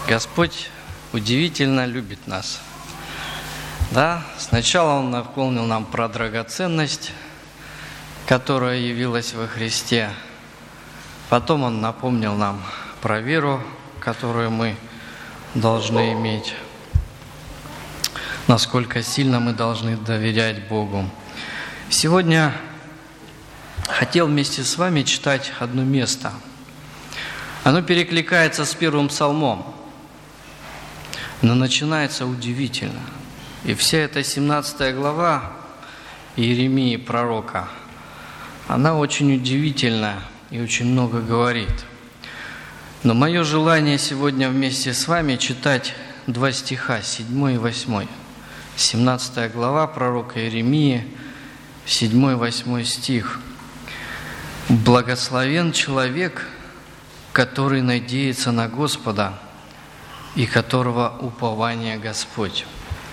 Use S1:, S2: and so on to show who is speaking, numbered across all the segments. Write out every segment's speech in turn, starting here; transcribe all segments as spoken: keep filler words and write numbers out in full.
S1: Господь удивительно любит нас. Да, сначала Он напомнил нам про драгоценность, которая явилась во Христе. Потом Он напомнил нам про веру, которую мы должны иметь. Насколько сильно мы должны доверять Богу. Сегодня хотел вместе с вами читать одно место. Оно перекликается с первым псалмом, но начинается удивительно. И вся эта семнадцатая глава Иеремии пророка, она очень удивительна и очень много говорит. Но мое желание сегодня вместе с вами читать два стиха, седьмой и восьмой. семнадцатая глава пророка Иеремии, седьмой и восьмой стих. «Благословен человек, который надеется на Господа и которого упование Господь.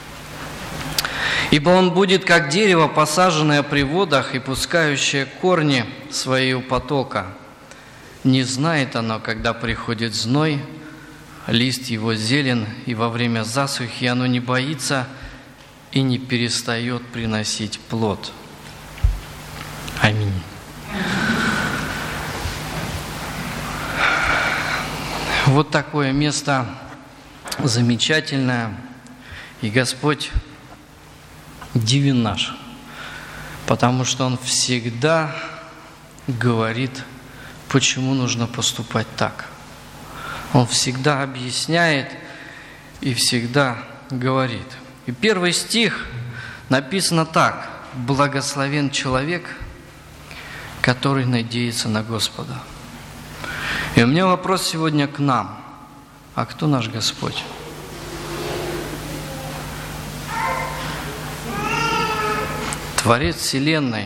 S1: Ибо он будет, как дерево, посаженное при водах и пускающее корни свои у потока. Не знает оно, когда приходит зной, лист его зелен, и во время засухи оно не боится и не перестает приносить плод». Аминь. Вот такое место замечательное, и Господь дивен наш, потому что Он всегда говорит, почему нужно поступать так. Он всегда объясняет и всегда говорит. И первый стих написано так: «Благословен человек, который надеется на Господа». И у меня вопрос сегодня к нам. А кто наш Господь? Творец Вселенной.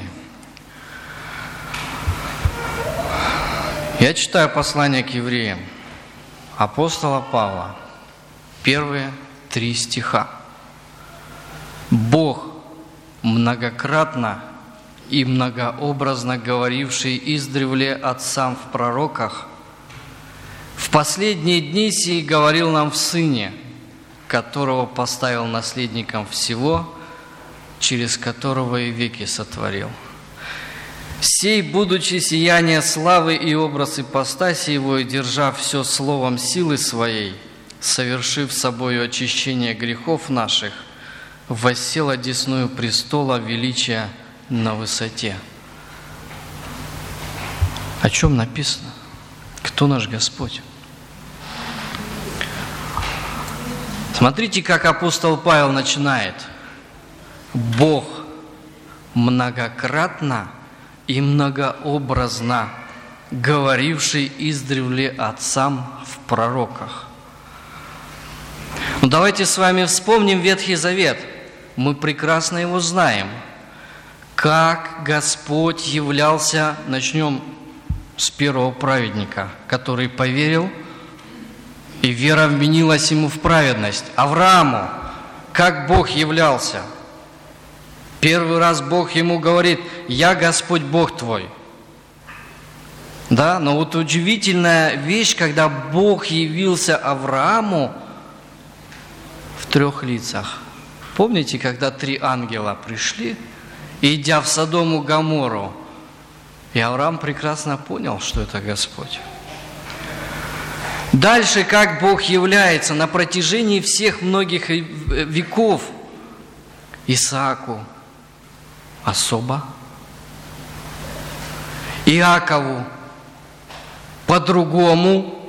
S1: Я читаю послание к евреям апостола Павла, первые три стиха. «Бог, многократно и многообразно говоривший издревле отцам в пророках, в последние дни сии говорил нам в Сыне, которого поставил наследником всего, через которого и веки сотворил. Сей, будучи сияние славы и образ ипостаси Его, и держа все словом силы Своей, совершив собою очищение грехов наших, воссел одесную престола величия на высоте». О чем написано? Кто наш Господь? Смотрите, как апостол Павел начинает. «Бог многократно и многообразно говоривший издревле отцам в пророках». Ну, давайте с вами вспомним Ветхий Завет. Мы прекрасно его знаем. Как Господь являлся, начнем с первого праведника, который поверил, и вера вменилась ему в праведность. Аврааму, как Бог являлся. Первый раз Бог ему говорит: «Я Господь Бог твой». Да, но вот удивительная вещь, когда Бог явился Аврааму в трех лицах. Помните, когда три ангела пришли, идя в Содом и Гоморру, и Авраам прекрасно понял, что это Господь. Дальше, как Бог является на протяжении всех многих веков Исааку особо, Иакову по-другому,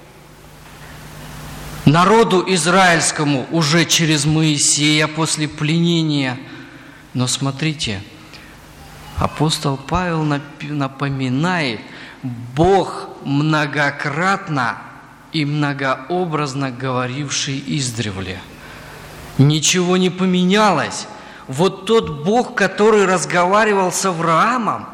S1: народу израильскому уже через Моисея после пленения. Но смотрите, апостол Павел напоминает: Бог многократно и многообразно говоривший издревле. Ничего не поменялось. Вот тот Бог, который разговаривал с Авраамом,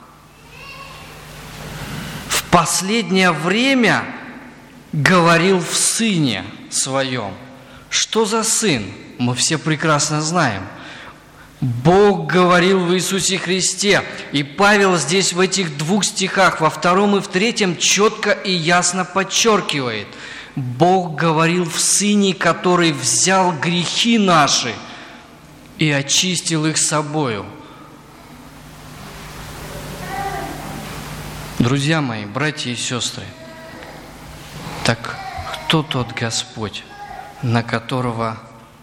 S1: в последнее время говорил в Сыне Своем. Что за Сын? Мы все прекрасно знаем. Бог говорил в Иисусе Христе. И Павел здесь в этих двух стихах, во втором и в третьем, четко и ясно подчеркивает: Бог говорил в Сыне, который взял грехи наши и очистил их собою. Друзья мои, братья и сестры, так кто тот Господь, на которого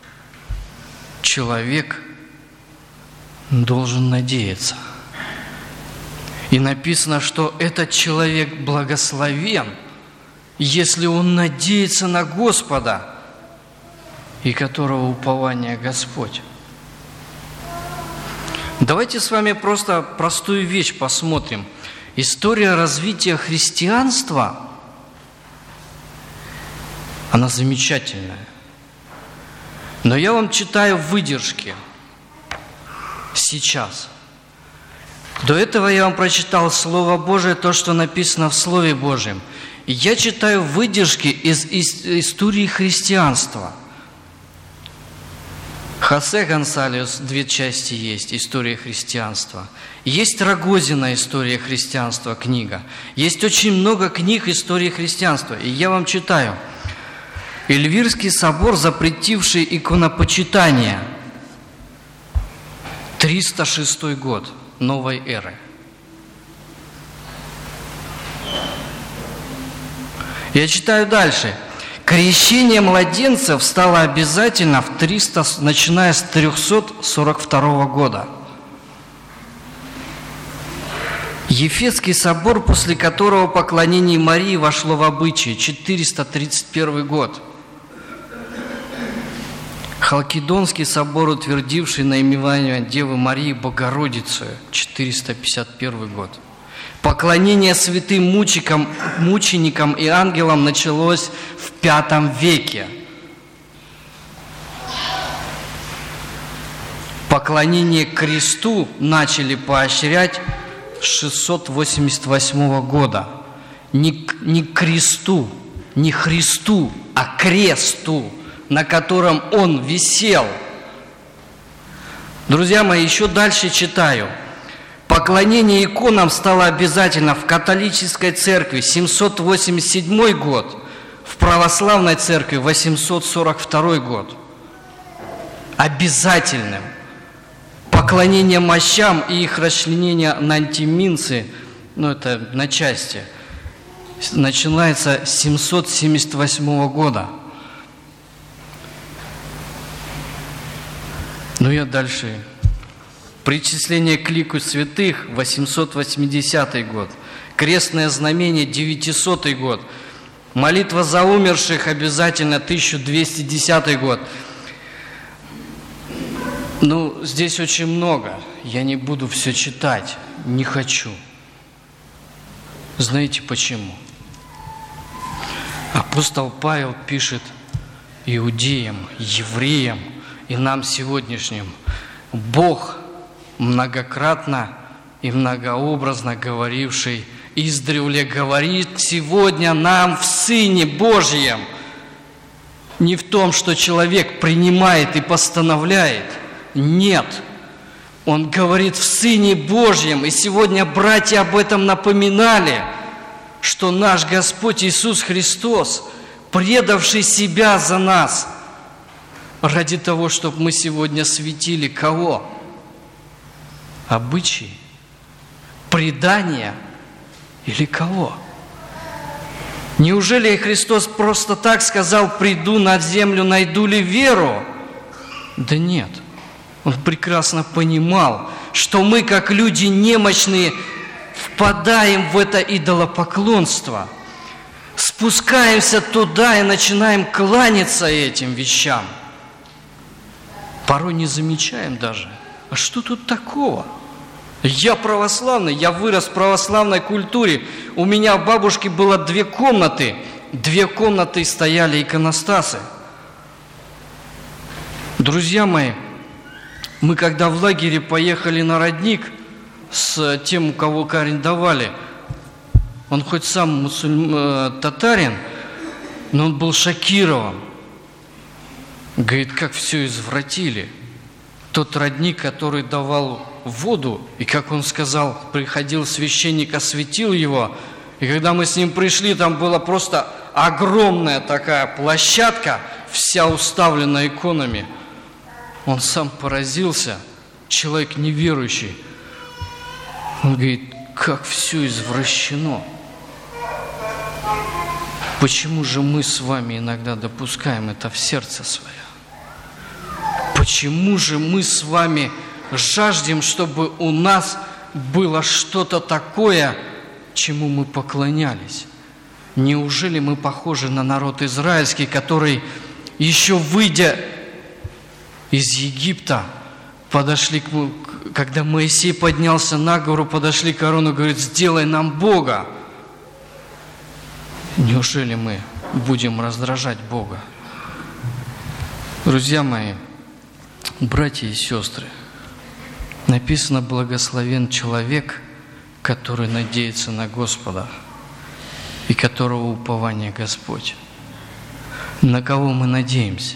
S1: человек должен надеяться? И написано, что этот человек благословен, если он надеется на Господа, и которого упование Господь. Давайте с вами просто простую вещь посмотрим. История развития христианства, она замечательная. Но я вам читаю выдержки сейчас. До этого я вам прочитал Слово Божие, то, что написано в Слове Божьем. И я читаю выдержки из, из истории христианства. Хосе Гонсалес, две части есть, история христианства. Есть Рогозина, история христианства, книга. Есть очень много книг истории христианства. И я вам читаю. Эльвирский собор, запретивший иконопочитание. триста шестой год новой эры. Я читаю дальше. Крещение младенцев стало обязательно в триста, начиная с триста сорок второго года. Ефесский собор, после которого поклонение Марии вошло в обычай, четыреста тридцать первый год. Халкидонский собор, утвердивший наименование Девы Марии Богородицы, четыреста пятьдесят первый год. Поклонение святым мученикам, мученикам и ангелам началось в пятом веке. Поклонение кресту начали поощрять с шестьсот восемьдесят восьмого года. Не, не кресту, не Христу, а кресту, на котором Он висел. Друзья мои, еще дальше читаю. Поклонение иконам стало обязательно в католической церкви семьсот восемьдесят седьмой год, в православной церкви восемьсот сорок второй год. Обязательным. Поклонение мощам и их расчленение на антиминцы, ну это на части, начинается с семьсот семьдесят восьмого года. Ну я дальше. Причисление к лику святых восемьсот восьмидесятый год. Крестное знамение девятисотый год. Молитва за умерших обязательно тысяча двести десятый год. Ну, здесь очень много. Я не буду все читать. Не хочу. Знаете почему? Апостол Павел пишет иудеям, евреям и нам сегодняшним. Бог многократно и многообразно говоривший издревле говорит сегодня нам в Сыне Божьем. Не в том, что человек принимает и постановляет. Нет. Он говорит в Сыне Божьем. И сегодня братья об этом напоминали, что наш Господь Иисус Христос, предавший себя за нас, ради того, чтобы мы сегодня светили кого? Обычаи, предания или кого? Неужели Христос просто так сказал: приду на землю, найду ли веру? Да нет. Он прекрасно понимал, что мы, как люди немощные, впадаем в это идолопоклонство, спускаемся туда и начинаем кланяться этим вещам. Порой не замечаем даже. А что тут такого? Я православный, я вырос в православной культуре. У меня у бабушки было две комнаты. Две комнаты стояли иконостасы. Друзья мои, мы когда в лагере поехали на родник с тем, у кого арендовали, он хоть сам мусульм... татарин, но он был шокирован. Говорит, как все извратили. Тот родник, который давал воду, и, как он сказал, приходил священник, осветил его, и когда мы с ним пришли, там было просто огромная такая площадка, вся уставлена иконами. Он сам поразился, человек неверующий. Он говорит, как все извращено. Почему же мы с вами иногда допускаем это в сердце свое? Почему же мы с вами жаждем, чтобы у нас было что-то такое, чему мы поклонялись? Неужели мы похожи на народ израильский, который, еще выйдя из Египта, подошли к, когда Моисей поднялся на гору, подошли к Аарону и говорит, сделай нам Бога. Неужели мы будем раздражать Бога? Друзья мои, братья и сестры, написано, благословен человек, который надеется на Господа и которого упование Господь. На кого мы надеемся,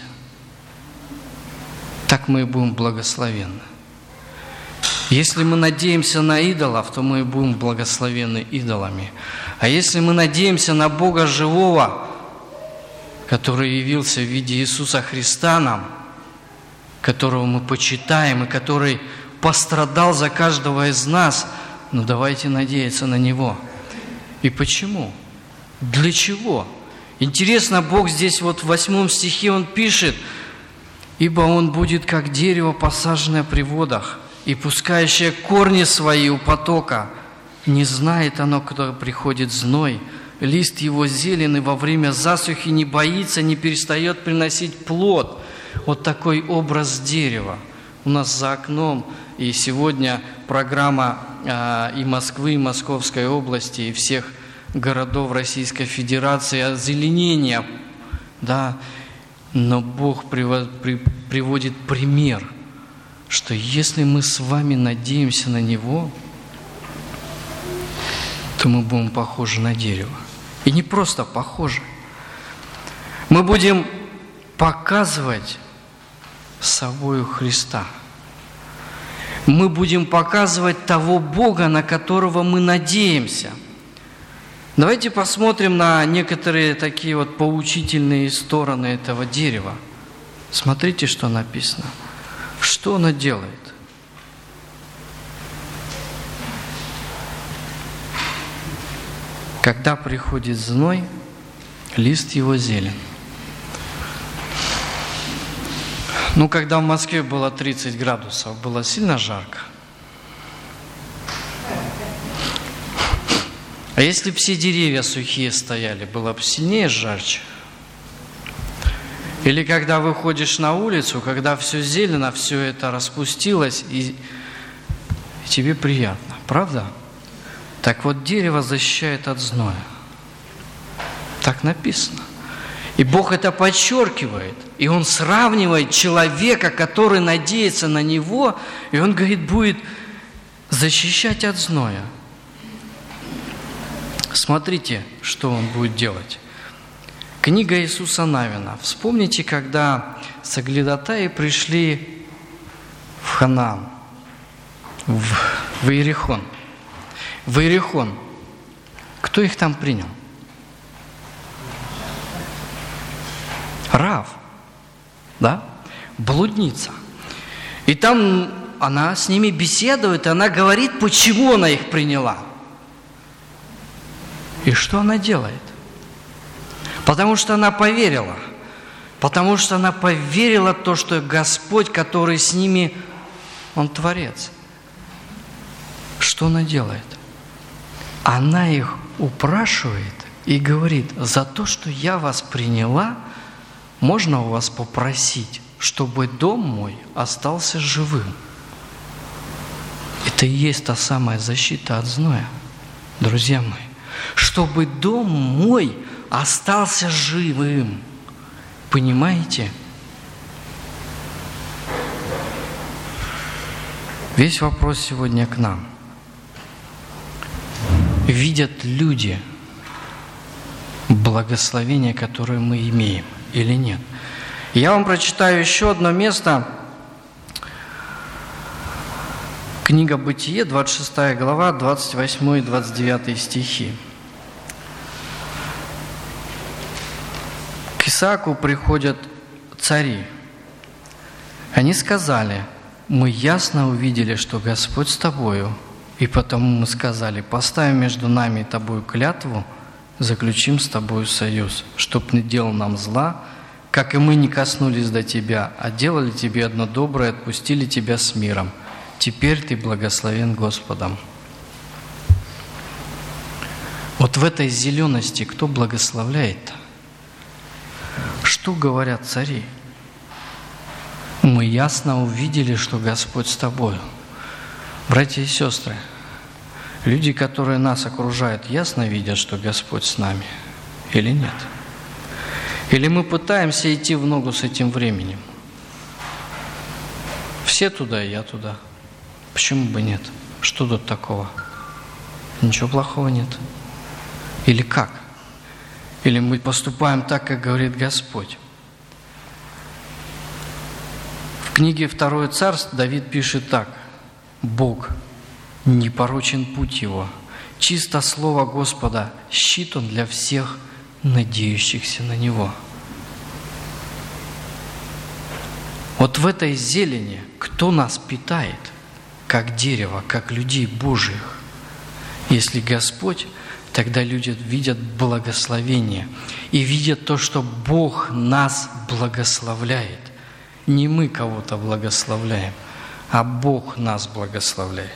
S1: так мы и будем благословенны. Если мы надеемся на идолов, то мы и будем благословенны идолами. А если мы надеемся на Бога живого, который явился в виде Иисуса Христа нам, которого мы почитаем и который пострадал за каждого из нас, ну давайте надеяться на Него. И почему? Для чего? Интересно, Бог здесь вот в восьмом стихе Он пишет, «Ибо Он будет, как дерево, посаженное при водах, и пускающее корни свои у потока. Не знает оно, когда приходит зной, лист его зеленый во время засухи не боится, не перестает приносить плод». Вот такой образ дерева у нас за окном. И сегодня программа а, и Москвы, и Московской области, и всех городов Российской Федерации озеленения. Да? Но Бог приводит пример, что если мы с вами надеемся на Него, то мы будем похожи на дерево. И не просто похожи. Мы будем показывать собою Христа. Мы будем показывать того Бога, на которого мы надеемся. Давайте посмотрим на некоторые такие вот поучительные стороны этого дерева. Смотрите, что написано. Что оно делает? Когда приходит зной, лист его зелен. Ну, когда в Москве было тридцать градусов, было сильно жарко. А если бы все деревья сухие стояли, было бы сильнее жарче. Или когда выходишь на улицу, когда все зелено, все это распустилось, и, и тебе приятно, правда? Так вот, дерево защищает от зноя. Так написано. И Бог это подчеркивает. И Он сравнивает человека, который надеется на Него, и Он говорит, будет защищать от зноя. Смотрите, что Он будет делать. Книга Иисуса Навина. Вспомните, когда соглядатаи пришли в Ханаан, в, в Иерихон. В Иерихон. Кто их там принял? Раав, да? Блудница. И там она с ними беседует, и она говорит, почему она их приняла. И что она делает? Потому что она поверила. Потому что она поверила в то, что Господь, который с ними, Он Творец. Что она делает? Она их упрашивает и говорит, за то, что я вас приняла, можно у вас попросить, чтобы дом мой остался живым. Это и есть та самая защита от зноя, друзья мои. Чтобы дом мой остался живым. Понимаете? Весь вопрос сегодня к нам. Видят люди благословение, которое мы имеем, или нет? Я вам прочитаю еще одно место. Книга Бытие, двадцать шестая глава, двадцать восьмой и двадцать девятый стихи. Исааку приходят цари. Они сказали: мы ясно увидели, что Господь с тобою, и потому мы сказали: поставим между нами и тобою клятву, заключим с тобою союз, чтоб не делал нам зла, как и мы не коснулись до тебя, а делали тебе одно доброе, отпустили тебя с миром. Теперь ты благословен Господом. Вот в этой зелености кто благословляет-то? Что говорят цари? Мы ясно увидели, что Господь с тобою. Братья и сестры, люди, которые нас окружают, ясно видят, что Господь с нами или нет? Или мы пытаемся идти в ногу с этим временем? Все туда, и я туда. Почему бы нет? Что тут такого? Ничего плохого нет. Или как? Или мы поступаем так, как говорит Господь? В книге Второе царство Давид пишет так: «Бог, непорочен путь Его, чисто слово Господа, щит Он для всех надеющихся на Него». Вот в этой зелени кто нас питает, как дерево, как людей Божьих? Если Господь, тогда люди видят благословение и видят то, что Бог нас благословляет. Не мы кого-то благословляем, а Бог нас благословляет.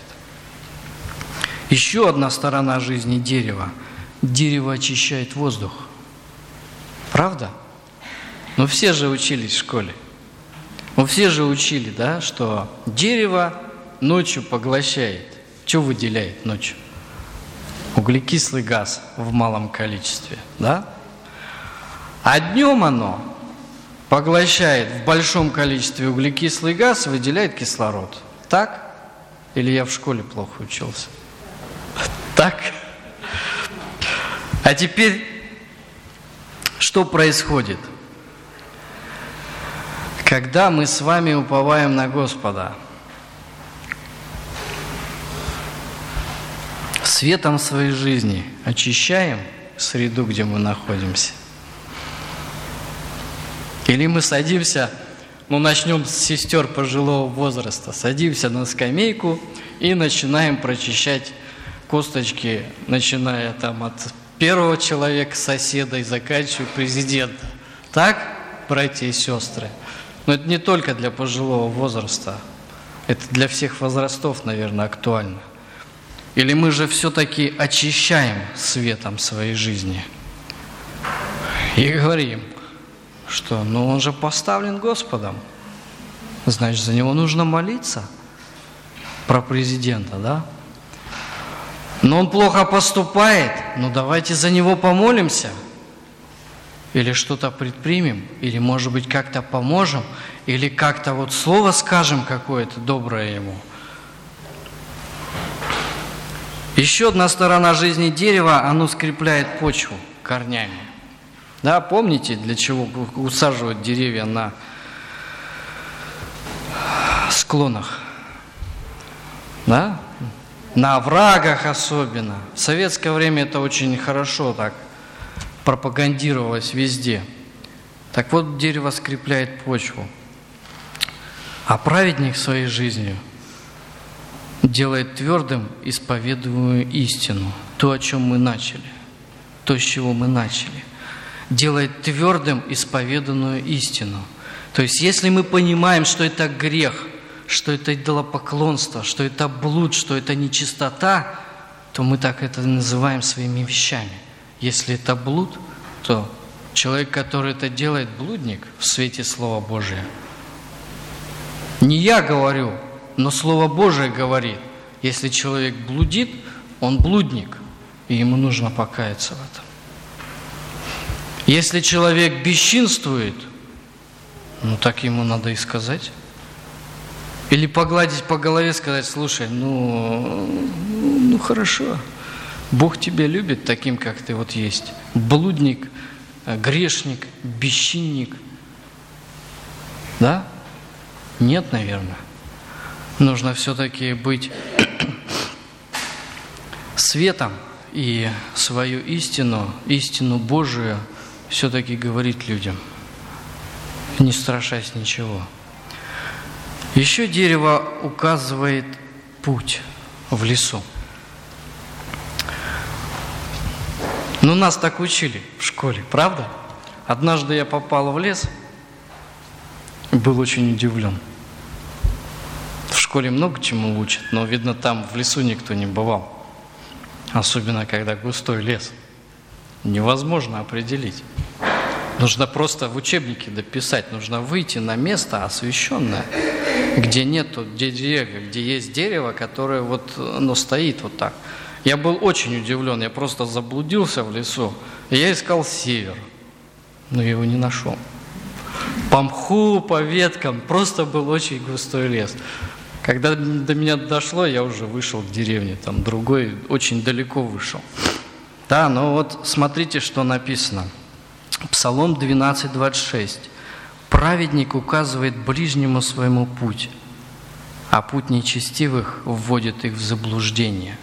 S1: Еще одна сторона жизни дерева. Дерево очищает воздух. Правда? Но все же учились в школе. Мы все же учили, да, что дерево ночью поглощает. Что выделяет ночью? Углекислый газ в малом количестве, да? А днем оно поглощает в большом количестве углекислый газ и выделяет кислород. Так? Или я в школе плохо учился? Так? А теперь что происходит? Когда мы с вами уповаем на Господа, светом своей жизни очищаем среду, где мы находимся? Или мы садимся, ну начнем с сестер пожилого возраста, садимся на скамейку и начинаем прочищать косточки, начиная там от первого человека, соседа, и заканчивая президента. Так, братья и сестры? Но это не только для пожилого возраста, это для всех возрастов, наверное, актуально. Или мы же все-таки очищаем светом своей жизни и говорим, что ну он же поставлен Господом, значит, за него нужно молиться, про президента, да? Но он плохо поступает, ну давайте за него помолимся. Или что-то предпримем, или, может быть, как-то поможем, или как-то вот слово скажем какое-то доброе ему. Еще одна сторона жизни дерева, оно скрепляет почву корнями. Да, помните, для чего усаживают деревья на склонах? Да? На оврагах особенно. В советское время это очень хорошо так пропагандировалось везде. Так вот, дерево скрепляет почву. А праведник своей жизнью делает твердым исповедуемую истину. То, о чем мы начали. То, с чего мы начали. Делает твердым исповеданную истину. То есть, если мы понимаем, что это грех, что это идолопоклонство, что это блуд, что это нечистота, то мы так это называем своими вещами. Если это блуд, то человек, который это делает, блудник в свете Слова Божия. Не я говорю, но Слово Божие говорит, если человек блудит, он блудник, и ему нужно покаяться в этом. Если человек бесчинствует, ну так ему надо и сказать. Или погладить по голове, сказать, слушай, ну, ну хорошо, Бог тебя любит таким, как ты вот есть. Блудник, грешник, бесчинник. Да? Нет, наверное. Нужно все-таки быть светом и свою истину, истину Божию все-таки говорить людям. не страшась ничего. Еще дерево указывает путь в лесу. Ну, нас так учили в школе, правда? Однажды я попал в лес и был очень удивлен. В школе много чему учат, но, видно, там в лесу никто не бывал. Особенно, когда густой лес. Невозможно определить. Нужно просто в учебнике дописать, нужно выйти на место освещенное, где нету деревьев, где есть дерево, которое вот, оно стоит вот так. Я был очень удивлен, я просто заблудился в лесу, и я искал север, но его не нашел. По мху, по веткам, просто был очень густой лес. Когда до меня дошло, я уже вышел к деревне, там другой очень далеко вышел. Да, но вот смотрите, что написано. Псалом двенадцать, двадцать шесть. «Праведник указывает ближнему своему путь, а путь нечестивых вводит их в заблуждение».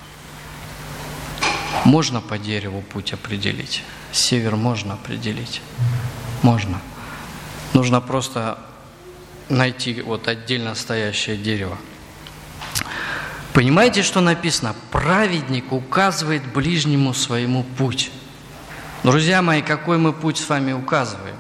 S1: Можно по дереву путь определить. Север можно определить. Можно. Нужно просто найти вот отдельно стоящее дерево. Понимаете, что написано? Праведник указывает ближнему своему путь. Друзья мои, какой мы путь с вами указываем?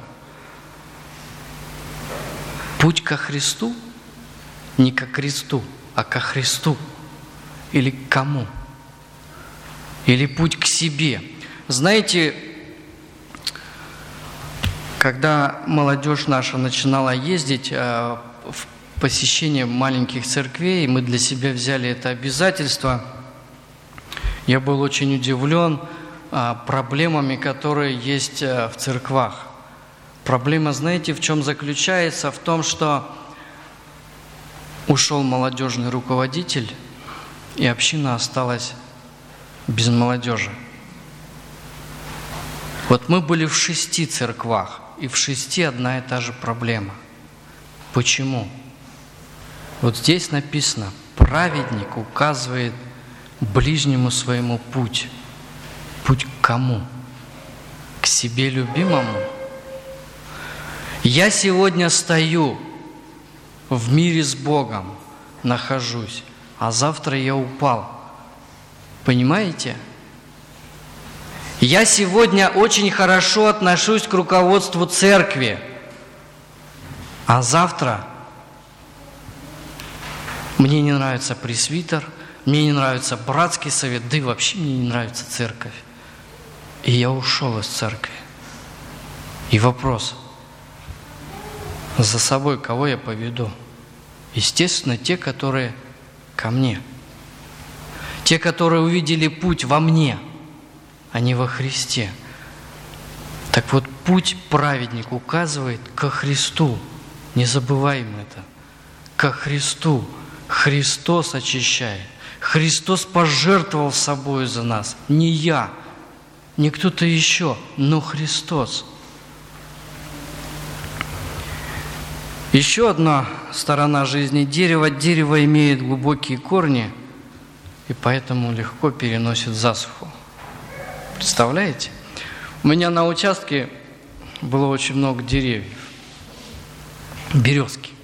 S1: Путь ко Христу? Не ко кресту, а ко Христу. Или к кому? Или путь к себе? Знаете, когда молодежь наша начинала ездить в посещение маленьких церквей, мы для себя взяли это обязательство, я был очень удивлен проблемами, которые есть в церквах. Проблема, знаете, в чем заключается? В том, что ушел молодежный руководитель, и община осталась без молодежи. Вот мы были в шести церквах, и в шести одна и та же проблема. Почему? Вот здесь написано, праведник указывает ближнему своему путь. Путь к кому? К себе любимому? Я сегодня стою в мире с Богом, нахожусь, а завтра я упал. Понимаете? Я сегодня очень хорошо отношусь к руководству церкви, а завтра мне не нравится пресвитер, мне не нравится братский совет, да и вообще мне не нравится церковь. И я ушел из церкви. И вопрос, за собой кого я поведу? Естественно, те, которые ко мне. Те, которые увидели путь во мне, а не во Христе. Так вот, путь праведник указывает ко Христу. Не забываем это. Ко Христу. Христос очищает. Христос пожертвовал собой за нас. Не я, не кто-то еще, но Христос. Еще одна сторона жизни дерева. Дерево имеет глубокие корни, и поэтому легко переносит засуху. Представляете? У меня на участке было очень много деревьев. Березки.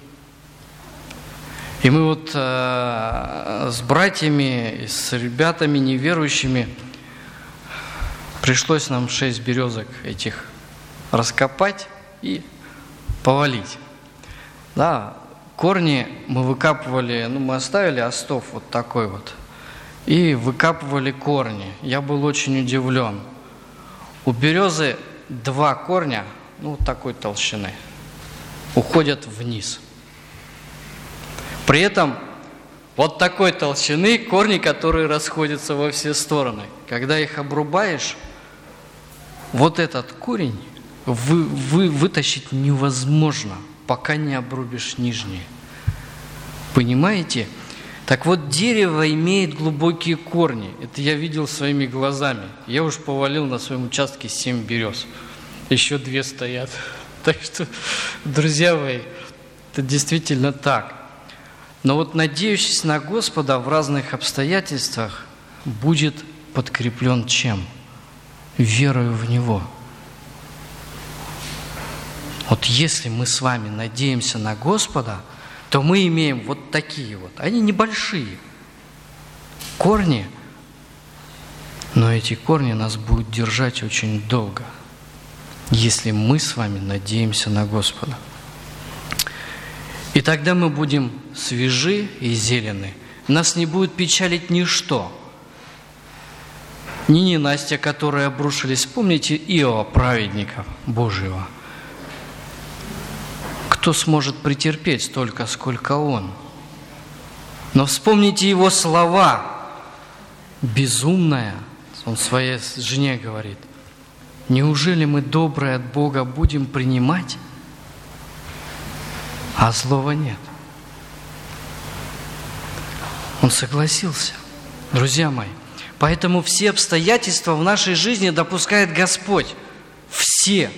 S1: И мы вот э, с братьями, с ребятами неверующими пришлось нам шесть березок этих раскопать и повалить. Да, корни мы выкапывали, ну мы оставили остов вот такой вот, и выкапывали корни. Я был очень удивлен. У березы два корня, ну такой толщины, уходят вниз. При этом вот такой толщины корни, которые расходятся во все стороны. Когда их обрубаешь, вот этот корень вы, вы, вытащить невозможно, пока не обрубишь нижние. Понимаете? Так вот, дерево имеет глубокие корни. Это я видел своими глазами. Я уж повалил на своем участке семь берез. Еще две стоят. Так что, друзья мои, это действительно так. Но вот надеющийся на Господа в разных обстоятельствах будет подкреплен чем? Верою в Него. Вот если мы с вами надеемся на Господа, то мы имеем вот такие вот, они небольшие корни, но эти корни нас будут держать очень долго, если мы с вами надеемся на Господа. И тогда мы будем свежи и зелены. Нас не будет печалить ничто. Ни ненастья, которые обрушились. Помните Иова, праведника Божьего? Кто сможет претерпеть столько, сколько он? Но вспомните его слова. Безумная, он своей жене говорит, неужели мы доброе от Бога будем принимать, а злого нет? Он согласился. Друзья мои, поэтому все обстоятельства в нашей жизни допускает Господь. Все.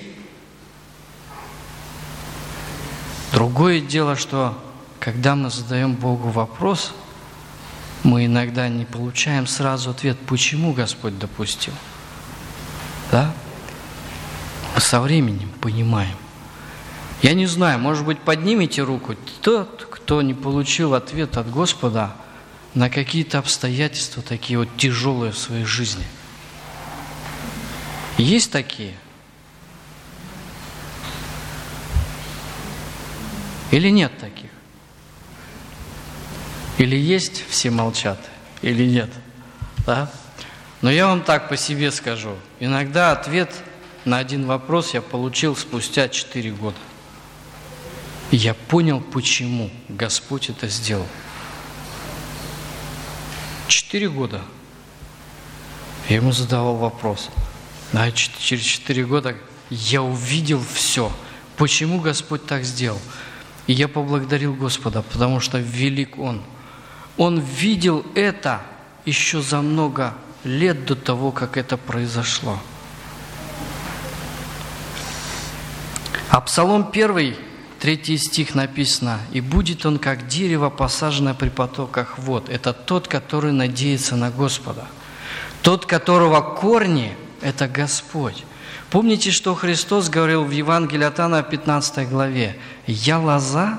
S1: Другое дело, что когда мы задаем Богу вопрос, мы иногда не получаем сразу ответ, почему Господь допустил. Да? Мы со временем понимаем. Я не знаю, может быть, поднимите руку тот, кто не получил ответ от Господа на какие-то обстоятельства такие вот тяжелые в своей жизни. Есть такие? Или нет таких? Или есть, все молчат, или нет? Да? Но я вам так по себе скажу. Иногда ответ на один вопрос я получил спустя четыре года. И я понял, почему Господь это сделал. Четыре года я ему задавал вопрос. А через четыре года я увидел все. Почему Господь так сделал? И я поблагодарил Господа, потому что велик Он. Он видел это еще за много лет до того, как это произошло. А Псалом первый, третий стих написано: «И будет он, как дерево, посаженное при потоках вод». Это тот, который надеется на Господа. Тот, которого корни – это Господь. Помните, что Христос говорил в Евангелии от Иоанна, пятнадцатой главе? «Я лоза,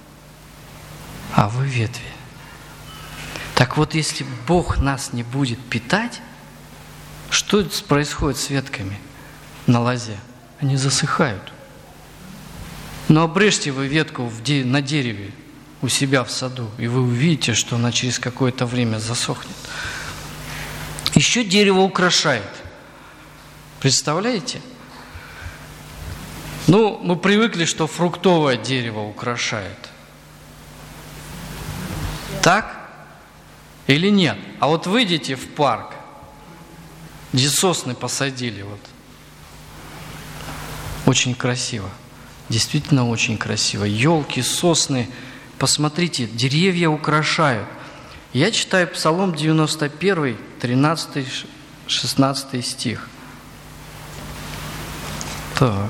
S1: а вы ветви». Так вот, если Бог нас не будет питать, что происходит с ветками на лозе? Они засыхают. Но обрежьте вы ветку в де- на дереве у себя в саду, и вы увидите, что она через какое-то время засохнет. Еще дерево украшает. Представляете? Ну, мы привыкли, что фруктовое дерево украшает. Так? Или нет? А вот выйдите в парк, где сосны посадили, вот. Очень красиво. Действительно очень красиво. Елки, сосны. Посмотрите, деревья украшают. Я читаю Псалом девяносто один, тринадцатый, шестнадцатый стих. Так.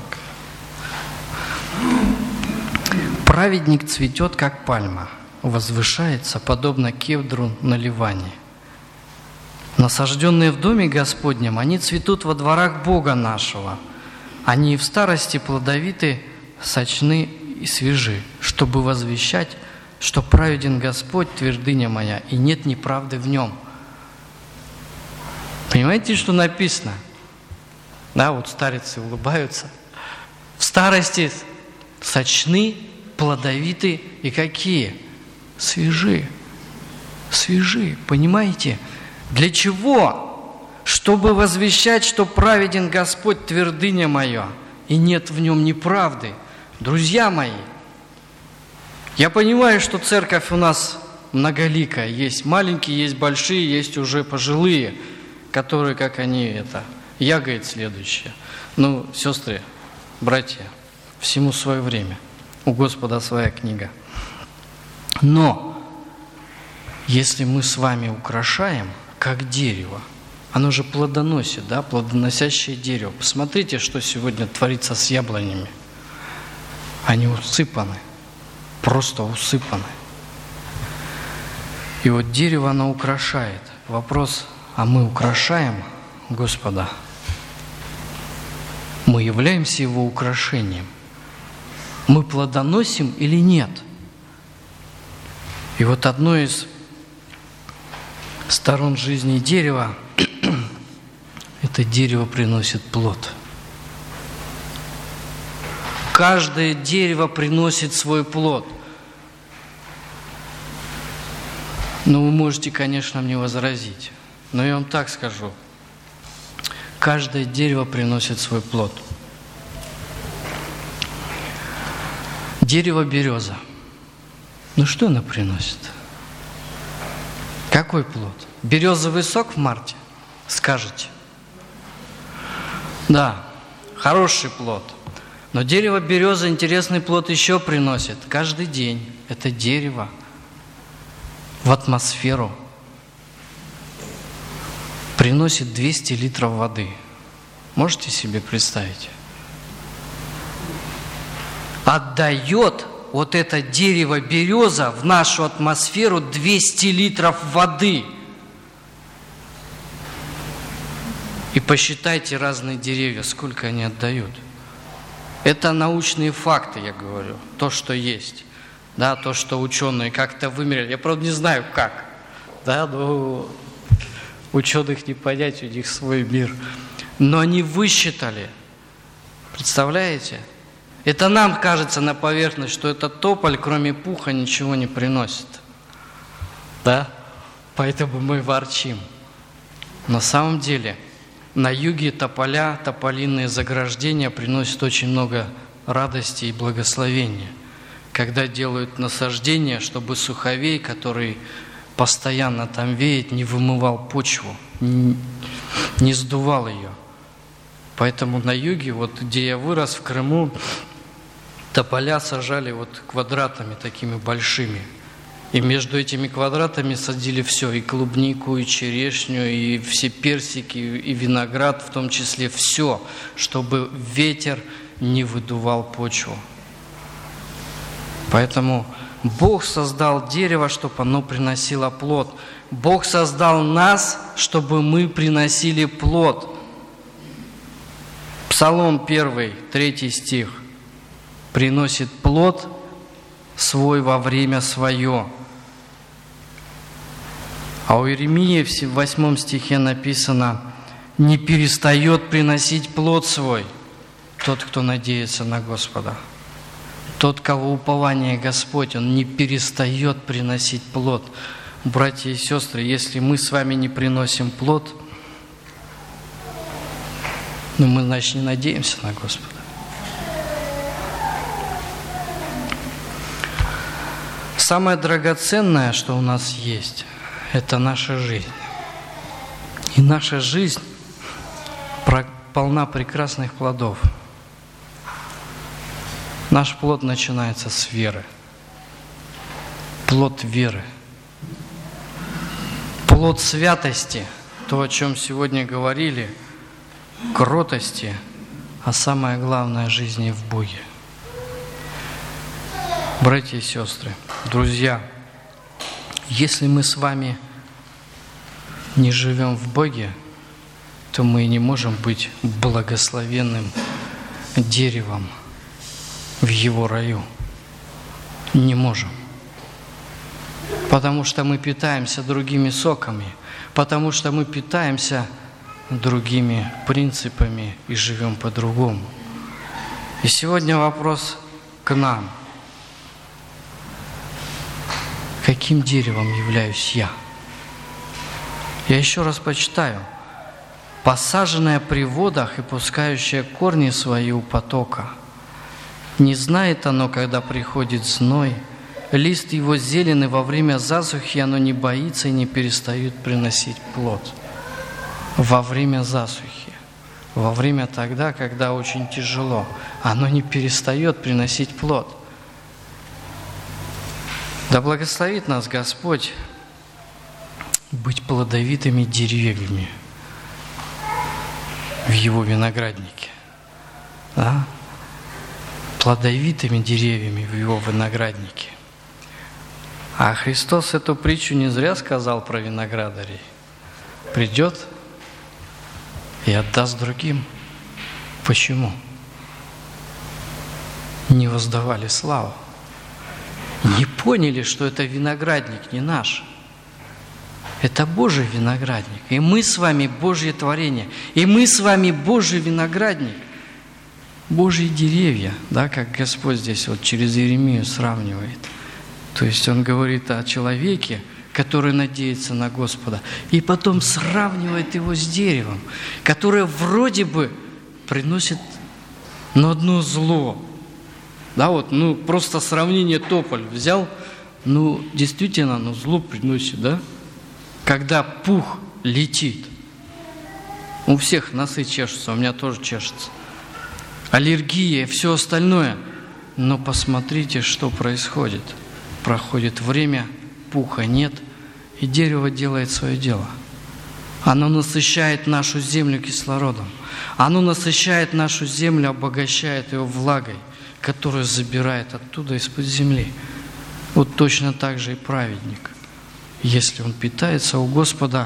S1: «Праведник цветет, как пальма, возвышается, подобно кедру на Ливане. Насажденные в доме Господнем, они цветут во дворах Бога нашего. Они и в старости плодовиты, сочны и свежи, чтобы возвещать, что праведен Господь, твердыня моя, и нет неправды в нем». Понимаете, что написано? Да, вот старицы улыбаются. В старости сочны, плодовиты и какие? Свежи. Свежи, понимаете? Для чего? Чтобы возвещать, что праведен Господь, твердыня моя, и нет в нем неправды. Друзья мои, я понимаю, что церковь у нас многоликая. Есть маленькие, есть большие, есть уже пожилые, которые, как они, это, я, говорит, следующее. Ну, сестры, братья, всему свое время. У Господа своя книга. Но, если мы с вами украшаем, как дерево, оно же плодоносит, да, плодоносящее дерево. Посмотрите, что сегодня творится с яблонями. Они усыпаны, просто усыпаны. И вот дерево, оно украшает. Вопрос, а мы украшаем Господа? Мы являемся Его украшением. мы плодоносим или нет. И вот одно из сторон жизни дерева – это дерево приносит плод. Каждое дерево приносит свой плод. Но вы можете, конечно, мне возразить. Но я вам так скажу. Каждое дерево приносит свой плод. Дерево береза. Ну что она приносит? Какой плод? Березовый сок в марте? Скажете. Да, хороший плод. Но дерево береза интересный плод еще приносит. Каждый день это дерево в атмосферу приносит двести литров воды. Можете себе представить? Отдает вот это дерево береза в нашу атмосферу двести литров воды. И посчитайте разные деревья, сколько они отдают. Это научные факты, я говорю, то, что есть. Да, то, что ученые как-то вымерили. Я, правда, не знаю, как. Да, но ученых не понять, у них свой мир. Но они высчитали. Представляете? Это нам кажется на поверхность, что этот тополь, кроме пуха, ничего не приносит. Да? Поэтому мы ворчим. На самом деле, на юге тополя, тополиные заграждения приносят очень много радости и благословения. Когда делают насаждения, чтобы суховей, который постоянно там веет, не вымывал почву, не, не сдувал ее. Поэтому на юге, вот где я вырос, в Крыму, тополя сажали вот квадратами такими большими. И между этими квадратами садили все, и клубнику, и черешню, и все персики, и виноград, в том числе все, чтобы ветер не выдувал почву. Поэтому Бог создал дерево, чтобы оно приносило плод. Бог создал нас, чтобы мы приносили плод. Псалом первый, третий стих. Приносит плод свой во время свое. А у Иеремии в восьмом стихе написано: не перестает приносить плод свой тот, кто надеется на Господа. Тот, кого упование Господь, он не перестает приносить плод. Братья и сестры, если мы с вами не приносим плод, ну мы, значит, не надеемся на Господа. Самое драгоценное, что у нас есть, это наша жизнь. И наша жизнь полна прекрасных плодов. Наш плод начинается с веры. Плод веры. Плод святости, то, о чем сегодня говорили, кротости, а самое главное – жизни в Боге. Братья и сестры, друзья, если мы с вами не живем в Боге, то мы не можем быть благословенным деревом в Его раю. Не можем. Потому что мы питаемся другими соками, потому что мы питаемся другими принципами и живем по-другому. И сегодня вопрос к нам. Каким деревом являюсь я? Я еще раз почитаю. «Посаженное при водах и пускающее корни свои у потока. Не знает оно, когда приходит зной, лист его зелен, и во время засухи оно не боится и не перестает приносить плод». Во время засухи, во время тогда, когда очень тяжело, оно не перестает приносить плод. Да благословит нас Господь быть плодовитыми деревьями в Его винограднике. Да? Плодовитыми деревьями в Его винограднике. А Христос эту притчу не зря сказал про виноградарей. Придет и отдаст другим. Почему? не воздавали славу. Не поняли, что это виноградник не наш. Это Божий виноградник. И мы с вами Божье творение. И мы с вами Божий виноградник. Божьи деревья, да, как Господь здесь вот через Иеремию сравнивает. То есть Он говорит о человеке, который надеется на Господа, и потом сравнивает его с деревом, которое вроде бы приносит, но одно зло. Да, вот, ну, просто сравнение тополь взял, ну, действительно, ну, зло приносит, да? Когда пух летит. У всех носы чешутся, у меня тоже чешется. Аллергия, все остальное. Но посмотрите, что происходит. Проходит время, пуха нет, и дерево делает свое дело. Оно насыщает нашу землю кислородом. Оно насыщает нашу землю, обогащает ее влагой, которую забирает оттуда из-под земли. Вот точно так же и праведник. Если он питается у Господа,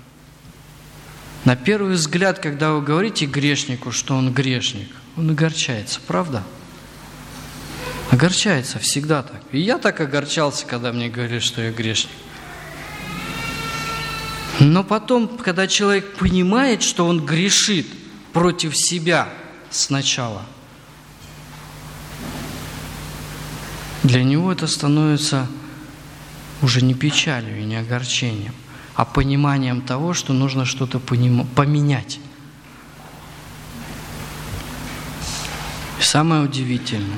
S1: на первый взгляд, когда вы говорите грешнику, что он грешник, он огорчается, правда? Огорчается всегда так. И я так огорчался, когда мне говорили, что я грешник. Но потом, когда человек понимает, что он грешит против себя сначала, для него это становится уже не печалью и не огорчением, а пониманием того, что нужно что-то поменять. И самое удивительное,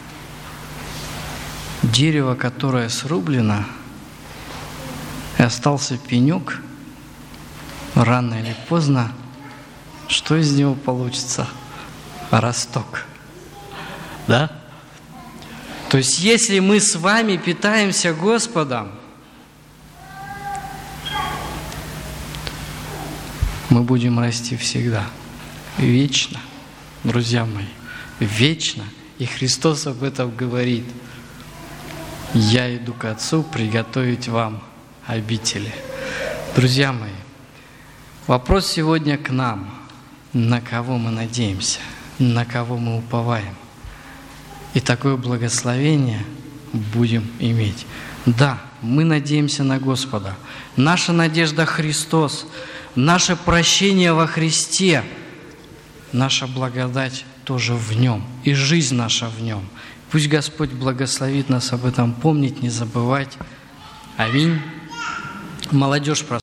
S1: дерево, которое срублено, и остался пенек, рано или поздно, что из него получится? Росток. Да? То есть, если мы с вами питаемся Господом, мы будем расти всегда, вечно, друзья мои, вечно. И Христос об этом говорит. «Я иду к Отцу приготовить вам обители». Друзья мои, вопрос сегодня к нам. На кого мы надеемся? На кого мы уповаем? И такое благословение будем иметь. Да, мы надеемся на Господа. Наша надежда Христос, наше прощение во Христе, наша благодать тоже в Нем, и жизнь наша в Нем. Пусть Господь благословит нас об этом помнить, не забывать. Аминь. Молодежь,